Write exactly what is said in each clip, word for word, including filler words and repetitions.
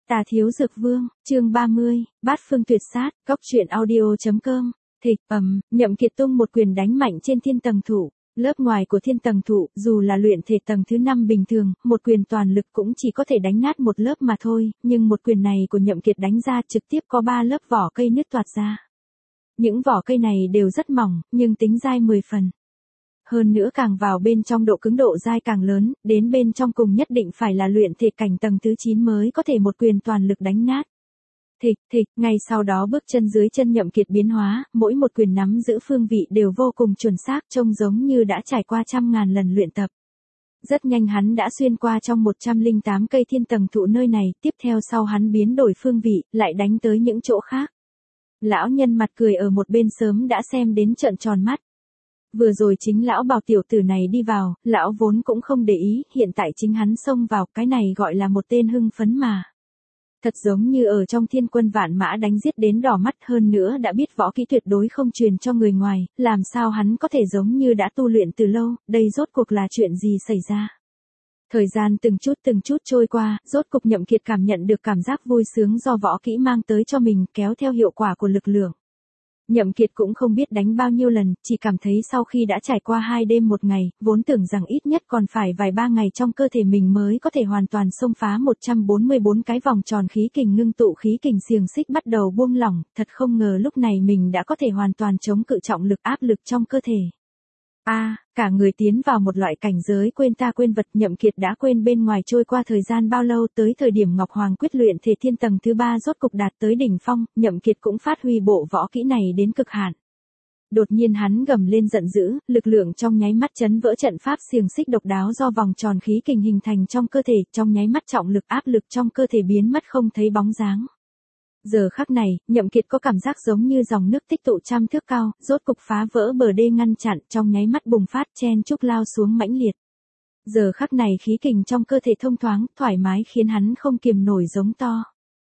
Tà Thiếu Dược Vương, chương ba mươi, Bát Phương Tuyệt Sát, Cốc truyện audio.com. Thịch, ầm, Nhậm Kiệt tung một quyền đánh mạnh trên thiên tầng thụ. Lớp ngoài của thiên tầng thụ, dù là luyện thể tầng thứ năm bình thường, một quyền toàn lực cũng chỉ có thể đánh nát một lớp mà thôi, nhưng một quyền này của Nhậm Kiệt đánh ra trực tiếp có ba lớp vỏ cây nứt toạc ra. Những vỏ cây này đều rất mỏng, nhưng tính dai mười phần. Hơn nữa càng vào bên trong độ cứng độ dai càng lớn, đến bên trong cùng nhất định phải là luyện thể cảnh tầng thứ chín mới có thể một quyền toàn lực đánh nát. Thịch, thịch, ngay sau đó bước chân dưới chân Nhậm Kiệt biến hóa, mỗi một quyền nắm giữ phương vị đều vô cùng chuẩn xác, trông giống như đã trải qua trăm ngàn lần luyện tập. Rất nhanh hắn đã xuyên qua trong một trăm lẻ tám cây thiên tầng thụ nơi này, tiếp theo sau hắn biến đổi phương vị, lại đánh tới những chỗ khác. Lão nhân mặt cười ở một bên sớm đã xem đến trợn tròn mắt. Vừa rồi chính lão bảo tiểu tử này đi vào, lão vốn cũng không để ý, hiện tại chính hắn xông vào, cái này gọi là một tên hưng phấn mà. Thật giống như ở trong thiên quân vạn mã đánh giết đến đỏ mắt, hơn nữa đã biết võ kỹ tuyệt đối không truyền cho người ngoài, làm sao hắn có thể giống như đã tu luyện từ lâu, đây rốt cuộc là chuyện gì xảy ra. Thời gian từng chút từng chút trôi qua, rốt cục Nhậm Kiệt cảm nhận được cảm giác vui sướng do võ kỹ mang tới cho mình, kéo theo hiệu quả của lực lượng. Nhậm Kiệt cũng không biết đánh bao nhiêu lần, chỉ cảm thấy sau khi đã trải qua hai đêm một ngày, vốn tưởng rằng ít nhất còn phải vài ba ngày trong cơ thể mình mới có thể hoàn toàn xông phá một trăm bốn mươi bốn cái vòng tròn khí kình ngưng tụ khí kình xiềng xích bắt đầu buông lỏng, thật không ngờ lúc này mình đã có thể hoàn toàn chống cự trọng lực áp lực trong cơ thể. A, à, cả người tiến vào một loại cảnh giới quên ta quên vật, Nhậm Kiệt đã quên bên ngoài trôi qua thời gian bao lâu, tới thời điểm Ngọc Hoàng quyết luyện thể thiên tầng thứ ba rốt cục đạt tới đỉnh phong, Nhậm Kiệt cũng phát huy bộ võ kỹ này đến cực hạn. Đột nhiên hắn gầm lên giận dữ, lực lượng trong nháy mắt chấn vỡ trận pháp xiềng xích độc đáo do vòng tròn khí kình hình thành trong cơ thể, trong nháy mắt trọng lực áp lực trong cơ thể biến mất không thấy bóng dáng. Giờ khắc này, Nhậm Kiệt có cảm giác giống như dòng nước tích tụ trăm thước cao, rốt cục phá vỡ bờ đê ngăn chặn, trong nháy mắt bùng phát chen chúc lao xuống mãnh liệt. Giờ khắc này khí kình trong cơ thể thông thoáng, thoải mái khiến hắn không kiềm nổi giống to.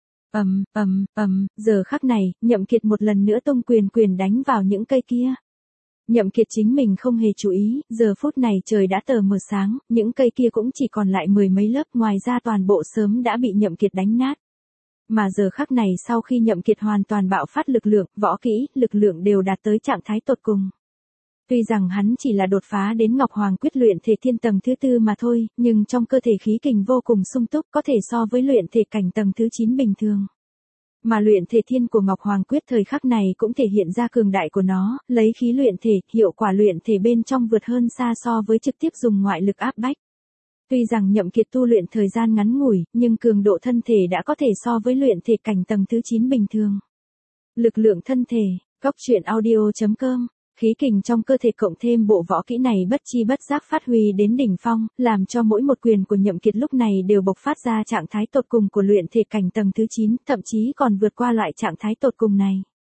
Ầm, ầm, ầm, giờ khắc này, Nhậm Kiệt một lần nữa tung quyền quyền đánh vào những cây kia. Nhậm Kiệt chính mình không hề chú ý, giờ phút này trời đã tờ mờ sáng, những cây kia cũng chỉ còn lại mười mấy lớp, ngoài ra toàn bộ sớm đã bị Nhậm Kiệt đánh nát. Mà giờ khắc này sau khi Nhậm Kiệt hoàn toàn bạo phát lực lượng, võ kỹ, lực lượng đều đạt tới trạng thái tột cùng. Tuy rằng hắn chỉ là đột phá đến Ngọc Hoàng quyết luyện thể thiên tầng thứ tư mà thôi, nhưng trong cơ thể khí kình vô cùng sung túc, có thể so với luyện thể cảnh tầng thứ chín bình thường. Mà luyện thể thiên của Ngọc Hoàng quyết thời khắc này cũng thể hiện ra cường đại của nó, lấy khí luyện thể, hiệu quả luyện thể bên trong vượt hơn xa so với trực tiếp dùng ngoại lực áp bách. Tuy rằng Nhậm Kiệt tu luyện thời gian ngắn ngủi, nhưng cường độ thân thể đã có thể so với luyện thể cảnh tầng thứ chín bình thường. Lực lượng thân thể, Cốc truyện audio.com, khí kình trong cơ thể cộng thêm bộ võ kỹ này bất chi bất giác phát huy đến đỉnh phong, làm cho mỗi một quyền của Nhậm Kiệt lúc này đều bộc phát ra trạng thái tột cùng của luyện thể cảnh tầng thứ chín, thậm chí còn vượt qua loại trạng thái tột cùng này.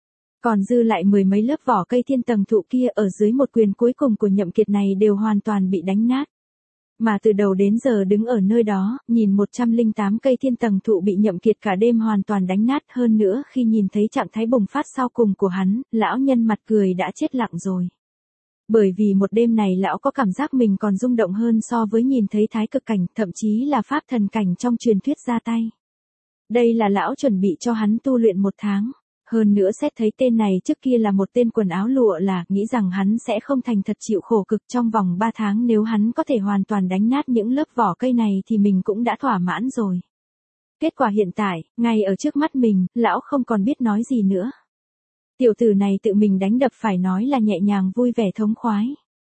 Còn dư lại mười mấy lớp vỏ cây thiên tầng thụ kia ở dưới một quyền cuối cùng của Nhậm Kiệt này đều hoàn toàn bị đánh nát. Mà từ đầu đến giờ đứng ở nơi đó, nhìn một trăm lẻ tám cây thiên tầng thụ bị Nhậm Kiệt cả đêm hoàn toàn đánh nát, hơn nữa khi nhìn thấy trạng thái bùng phát sau cùng của hắn, lão nhân mặt cười đã chết lặng rồi. Bởi vì một đêm này lão có cảm giác mình còn rung động hơn so với nhìn thấy thái cực cảnh, thậm chí là pháp thần cảnh trong truyền thuyết ra tay. Đây là lão chuẩn bị cho hắn tu luyện một tháng. Hơn nữa xét thấy tên này trước kia là một tên quần áo lụa là, nghĩ rằng hắn sẽ không thành thật chịu khổ cực trong vòng ba tháng, nếu hắn có thể hoàn toàn đánh nát những lớp vỏ cây này thì mình cũng đã thỏa mãn rồi. Kết quả hiện tại, ngay ở trước mắt mình, lão không còn biết nói gì nữa. Tiểu tử này tự mình đánh đập phải nói là nhẹ nhàng vui vẻ thống khoái.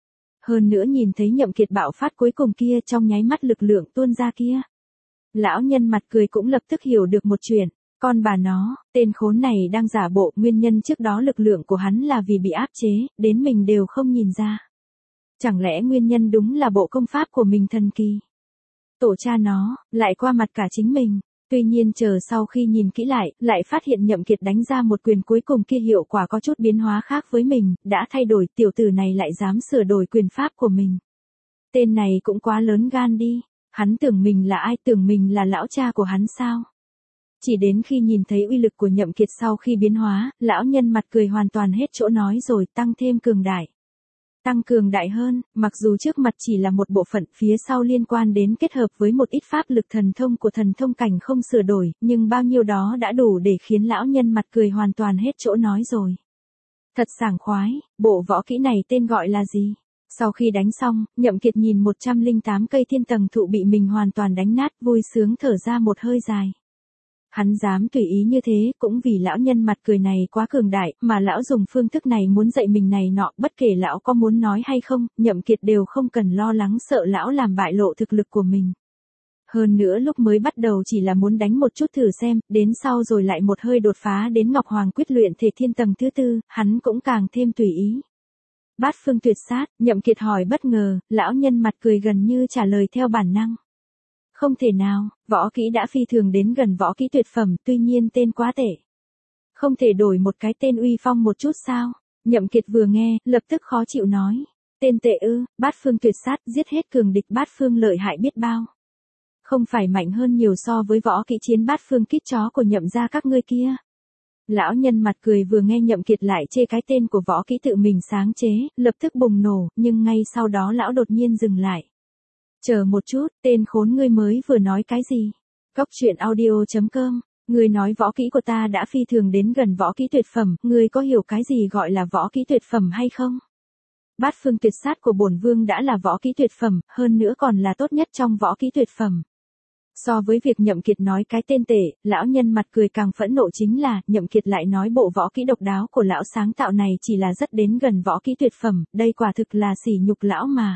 Hơn nữa nhìn thấy Nhậm Kiệt bạo phát cuối cùng kia trong nháy mắt lực lượng tuôn ra kia. Lão nhân mặt cười cũng lập tức hiểu được một chuyện. Con bà nó, tên khốn này đang giả bộ, nguyên nhân trước đó lực lượng của hắn là vì bị áp chế, đến mình đều không nhìn ra. Chẳng lẽ nguyên nhân đúng là bộ công pháp của mình thần kỳ? Tổ cha nó, lại qua mặt cả chính mình. Tuy nhiên chờ sau khi nhìn kỹ lại, lại phát hiện Nhậm Kiệt đánh ra một quyền cuối cùng kia hiệu quả có chút biến hóa khác với mình, đã thay đổi, tiểu tử này lại dám sửa đổi quyền pháp của mình. Tên này cũng quá lớn gan đi, hắn tưởng mình là ai, tưởng mình là lão cha của hắn sao? Chỉ đến khi nhìn thấy uy lực của Nhậm Kiệt sau khi biến hóa, lão nhân mặt cười hoàn toàn hết chỗ nói rồi, tăng thêm cường đại. tăng cường đại hơn, mặc dù trước mặt chỉ là một bộ phận, phía sau liên quan đến kết hợp với một ít pháp lực thần thông của thần thông cảnh không sửa đổi, nhưng bao nhiêu đó đã đủ để khiến lão nhân mặt cười hoàn toàn hết chỗ nói rồi. Thật sảng khoái, bộ võ kỹ này tên gọi là gì? Sau khi đánh xong, Nhậm Kiệt nhìn một trăm lẻ tám cây thiên tầng thụ bị mình hoàn toàn đánh nát, vui sướng thở ra một hơi dài. Hắn dám tùy ý như thế, cũng vì lão nhân mặt cười này quá cường đại, mà lão dùng phương thức này muốn dạy mình này nọ, bất kể lão có muốn nói hay không, Nhậm Kiệt đều không cần lo lắng sợ lão làm bại lộ thực lực của mình. Hơn nữa lúc mới bắt đầu chỉ là muốn đánh một chút thử xem, đến sau rồi lại một hơi đột phá đến Ngọc Hoàng quyết luyện thể thiên tầng thứ tư, hắn cũng càng thêm tùy ý. Bát phương tuyệt sát, Nhậm Kiệt hỏi bất ngờ, lão nhân mặt cười gần như trả lời theo bản năng. Không thể nào, võ kỹ đã phi thường đến gần võ kỹ tuyệt phẩm, tuy nhiên tên quá tệ. Không thể đổi một cái tên uy phong một chút sao? Nhậm Kiệt vừa nghe, lập tức khó chịu nói. Tên tệ ư, bát phương tuyệt sát, giết hết cường địch bát phương lợi hại biết bao. Không phải mạnh hơn nhiều so với võ kỹ chiến bát phương kít chó của Nhậm gia các ngươi kia. Lão nhân mặt cười vừa nghe Nhậm Kiệt lại chê cái tên của võ kỹ tự mình sáng chế, lập tức bùng nổ, nhưng ngay sau đó lão đột nhiên dừng lại. Chờ một chút, tên khốn ngươi mới vừa nói cái gì? Cóc truyện audio chấm com, ngươi nói võ kỹ của ta đã phi thường đến gần võ kỹ tuyệt phẩm, ngươi có hiểu cái gì gọi là võ kỹ tuyệt phẩm hay không? Bát phương tuyệt sát của bổn vương đã là võ kỹ tuyệt phẩm, hơn nữa còn là tốt nhất trong võ kỹ tuyệt phẩm. So với việc Nhậm Kiệt nói cái tên tệ, lão nhân mặt cười càng phẫn nộ chính là, Nhậm Kiệt lại nói bộ võ kỹ độc đáo của lão sáng tạo này chỉ là rất đến gần võ kỹ tuyệt phẩm, đây quả thực là sỉ nhục lão mà.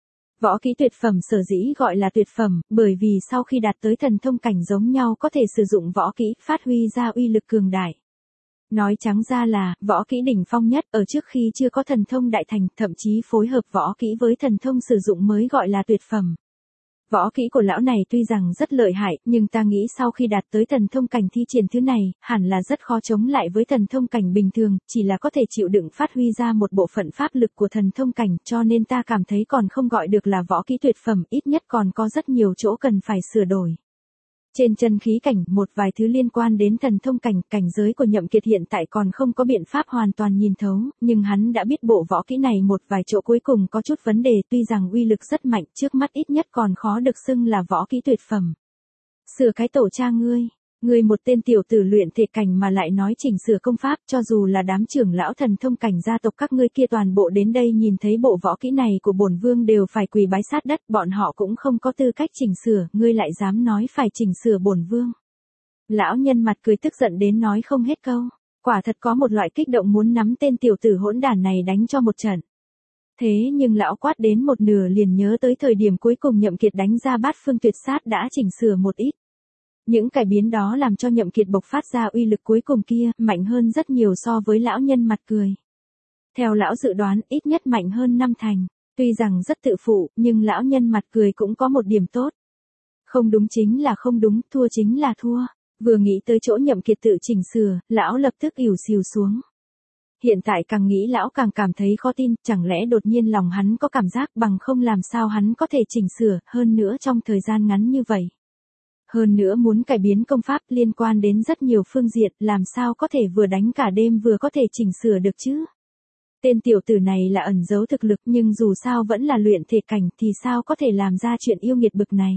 Võ kỹ tuyệt phẩm sở dĩ gọi là tuyệt phẩm, bởi vì sau khi đạt tới thần thông cảnh giống nhau có thể sử dụng võ kỹ, phát huy ra uy lực cường đại. Nói trắng ra là, võ kỹ đỉnh phong nhất, ở trước khi chưa có thần thông đại thành, thậm chí phối hợp võ kỹ với thần thông sử dụng mới gọi là tuyệt phẩm. Võ kỹ của lão này tuy rằng rất lợi hại, nhưng ta nghĩ sau khi đạt tới thần thông cảnh thi triển thứ này, hẳn là rất khó chống lại với thần thông cảnh bình thường, chỉ là có thể chịu đựng phát huy ra một bộ phận pháp lực của thần thông cảnh, cho nên ta cảm thấy còn không gọi được là võ kỹ tuyệt phẩm, ít nhất còn có rất nhiều chỗ cần phải sửa đổi. Trên chân khí cảnh, một vài thứ liên quan đến thần thông cảnh, cảnh giới của Nhậm Kiệt hiện tại còn không có biện pháp hoàn toàn nhìn thấu, nhưng hắn đã biết bộ võ kỹ này một vài chỗ cuối cùng có chút vấn đề, tuy rằng uy lực rất mạnh, trước mắt ít nhất còn khó được xưng là võ kỹ tuyệt phẩm. Sửa cái tổ cha ngươi, ngươi một tên tiểu tử luyện thể cảnh mà lại nói chỉnh sửa công pháp, cho dù là đám trưởng lão thần thông cảnh gia tộc các ngươi kia toàn bộ đến đây nhìn thấy bộ võ kỹ này của bổn vương đều phải quỳ bái sát đất, bọn họ cũng không có tư cách chỉnh sửa, ngươi lại dám nói phải chỉnh sửa bổn vương. Lão nhân mặt cười tức giận đến nói không hết câu, quả thật có một loại kích động muốn nắm tên tiểu tử hỗn đản này đánh cho một trận. Thế nhưng lão quát đến một nửa liền nhớ tới thời điểm cuối cùng Nhậm Kiệt đánh ra bát phương tuyệt sát đã chỉnh sửa một ít. Những cải biến đó làm cho Nhậm Kiệt bộc phát ra uy lực cuối cùng kia, mạnh hơn rất nhiều so với lão nhân mặt cười. Theo lão dự đoán, ít nhất mạnh hơn năm thành. Tuy rằng rất tự phụ, nhưng lão nhân mặt cười cũng có một điểm tốt. Không đúng chính là không đúng, thua chính là thua. Vừa nghĩ tới chỗ Nhậm Kiệt tự chỉnh sửa, lão lập tức ỉu xìu xuống. Hiện tại càng nghĩ lão càng cảm thấy khó tin, chẳng lẽ đột nhiên lòng hắn có cảm giác bằng không làm sao hắn có thể chỉnh sửa, hơn nữa trong thời gian ngắn như vậy. Hơn nữa muốn cải biến công pháp liên quan đến rất nhiều phương diện, làm sao có thể vừa đánh cả đêm vừa có thể chỉnh sửa được chứ. Tên tiểu tử này là ẩn giấu thực lực nhưng dù sao vẫn là luyện thể cảnh thì sao có thể làm ra chuyện yêu nghiệt bực này.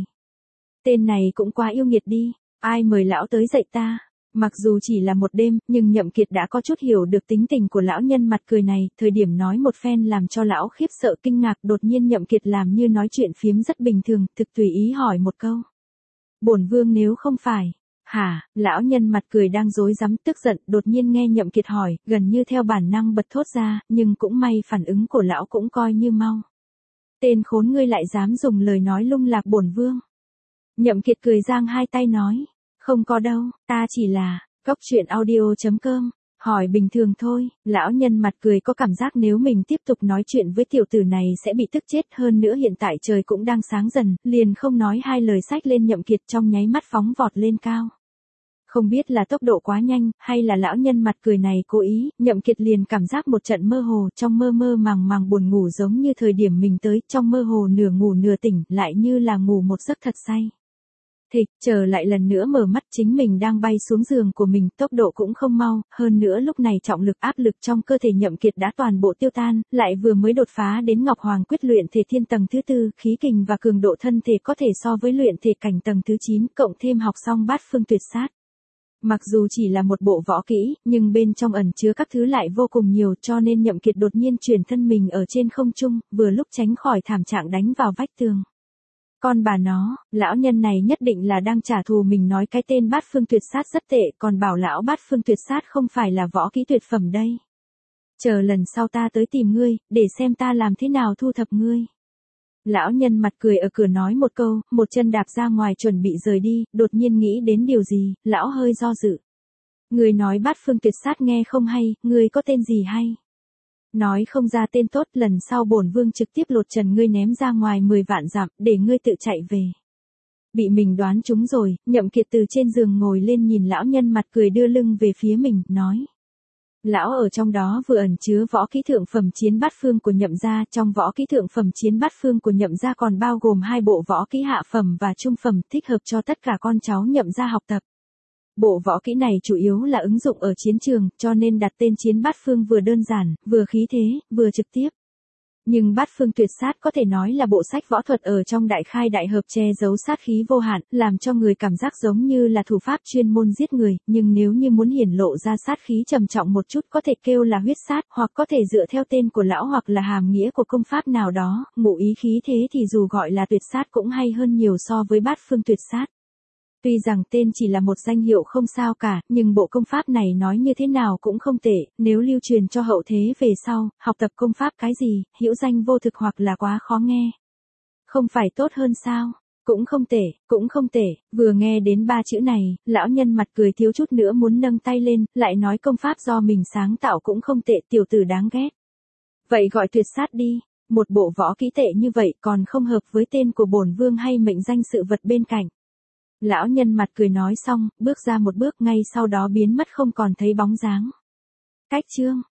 Tên này cũng quá yêu nghiệt đi, ai mời lão tới dạy ta. Mặc dù chỉ là một đêm, nhưng Nhậm Kiệt đã có chút hiểu được tính tình của lão nhân mặt cười này, thời điểm nói một phen làm cho lão khiếp sợ kinh ngạc, đột nhiên Nhậm Kiệt làm như nói chuyện phiếm rất bình thường, thực tùy ý hỏi một câu. Bổn vương nếu không phải, hả, lão nhân mặt cười đang rối rắm tức giận, đột nhiên nghe Nhậm Kiệt hỏi, gần như theo bản năng bật thốt ra, nhưng cũng may phản ứng của lão cũng coi như mau. Tên khốn ngươi lại dám dùng lời nói lung lạc bổn vương. Nhậm Kiệt cười giang hai tay nói, không có đâu, ta chỉ là, cóc truyện audio chấm com, hỏi bình thường thôi, lão nhân mặt cười có cảm giác nếu mình tiếp tục nói chuyện với tiểu tử này sẽ bị tức chết, hơn nữa hiện tại trời cũng đang sáng dần, liền không nói hai lời xách lên Nhậm Kiệt trong nháy mắt phóng vọt lên cao. Không biết là tốc độ quá nhanh, hay là lão nhân mặt cười này cố ý, Nhậm Kiệt liền cảm giác một trận mơ hồ, trong mơ mơ màng màng buồn ngủ giống như thời điểm mình tới, trong mơ hồ nửa ngủ nửa tỉnh, lại như là ngủ một giấc thật say. Thịch, chờ lại lần nữa mở mắt chính mình đang bay xuống giường của mình, tốc độ cũng không mau, hơn nữa lúc này trọng lực áp lực trong cơ thể Nhậm Kiệt đã toàn bộ tiêu tan, lại vừa mới đột phá đến Ngọc Hoàng quyết luyện thể thiên tầng thứ tư, khí kình và cường độ thân thể có thể so với luyện thể cảnh tầng thứ chín, cộng thêm học xong bát phương tuyệt sát. Mặc dù chỉ là một bộ võ kỹ, nhưng bên trong ẩn chứa các thứ lại vô cùng nhiều, cho nên Nhậm Kiệt đột nhiên chuyển thân mình ở trên không trung, vừa lúc tránh khỏi thảm trạng đánh vào vách tường. Con bà nó, lão nhân này nhất định là đang trả thù mình nói cái tên bát phương tuyệt sát rất tệ, còn bảo lão bát phương tuyệt sát không phải là võ kỹ tuyệt phẩm đây. Chờ lần sau ta tới tìm ngươi, để xem ta làm thế nào thu thập ngươi. Lão nhân mặt cười ở cửa nói một câu, một chân đạp ra ngoài chuẩn bị rời đi, đột nhiên nghĩ đến điều gì, lão hơi do dự. Ngươi nói bát phương tuyệt sát nghe không hay, ngươi có tên gì hay? Nói không ra tên tốt, lần sau bổn vương trực tiếp lột trần ngươi ném ra ngoài mười vạn dặm, để ngươi tự chạy về. Bị mình đoán trúng rồi, Nhậm Kiệt từ trên giường ngồi lên nhìn lão nhân mặt cười đưa lưng về phía mình, nói. Lão ở trong đó vừa ẩn chứa võ kỹ thượng phẩm chiến bát phương của Nhậm gia, trong võ kỹ thượng phẩm chiến bát phương của Nhậm gia còn bao gồm hai bộ võ kỹ hạ phẩm và trung phẩm thích hợp cho tất cả con cháu Nhậm gia học tập. Bộ võ kỹ này chủ yếu là ứng dụng ở chiến trường, cho nên đặt tên chiến bát phương vừa đơn giản, vừa khí thế, vừa trực tiếp. Nhưng bát phương tuyệt sát có thể nói là bộ sách võ thuật ở trong đại khai đại hợp che giấu sát khí vô hạn, làm cho người cảm giác giống như là thủ pháp chuyên môn giết người, nhưng nếu như muốn hiển lộ ra sát khí trầm trọng một chút có thể kêu là huyết sát, hoặc có thể dựa theo tên của lão hoặc là hàm nghĩa của công pháp nào đó, ngụ ý khí thế thì dù gọi là tuyệt sát cũng hay hơn nhiều so với bát phương tuyệt sát. Tuy rằng tên chỉ là một danh hiệu không sao cả, nhưng bộ công pháp này nói như thế nào cũng không tệ, nếu lưu truyền cho hậu thế về sau, học tập công pháp cái gì, hữu danh vô thực hoặc là quá khó nghe. Không phải tốt hơn sao? Cũng không tệ, cũng không tệ, vừa nghe đến ba chữ này, lão nhân mặt cười thiếu chút nữa muốn nâng tay lên, lại nói công pháp do mình sáng tạo cũng không tệ, tiểu tử đáng ghét. Vậy gọi tuyệt sát đi, một bộ võ kỹ tệ như vậy còn không hợp với tên của bổn vương hay mệnh danh sự vật bên cạnh. Lão nhân mặt cười nói xong, bước ra một bước ngay sau đó biến mất không còn thấy bóng dáng. Cách chương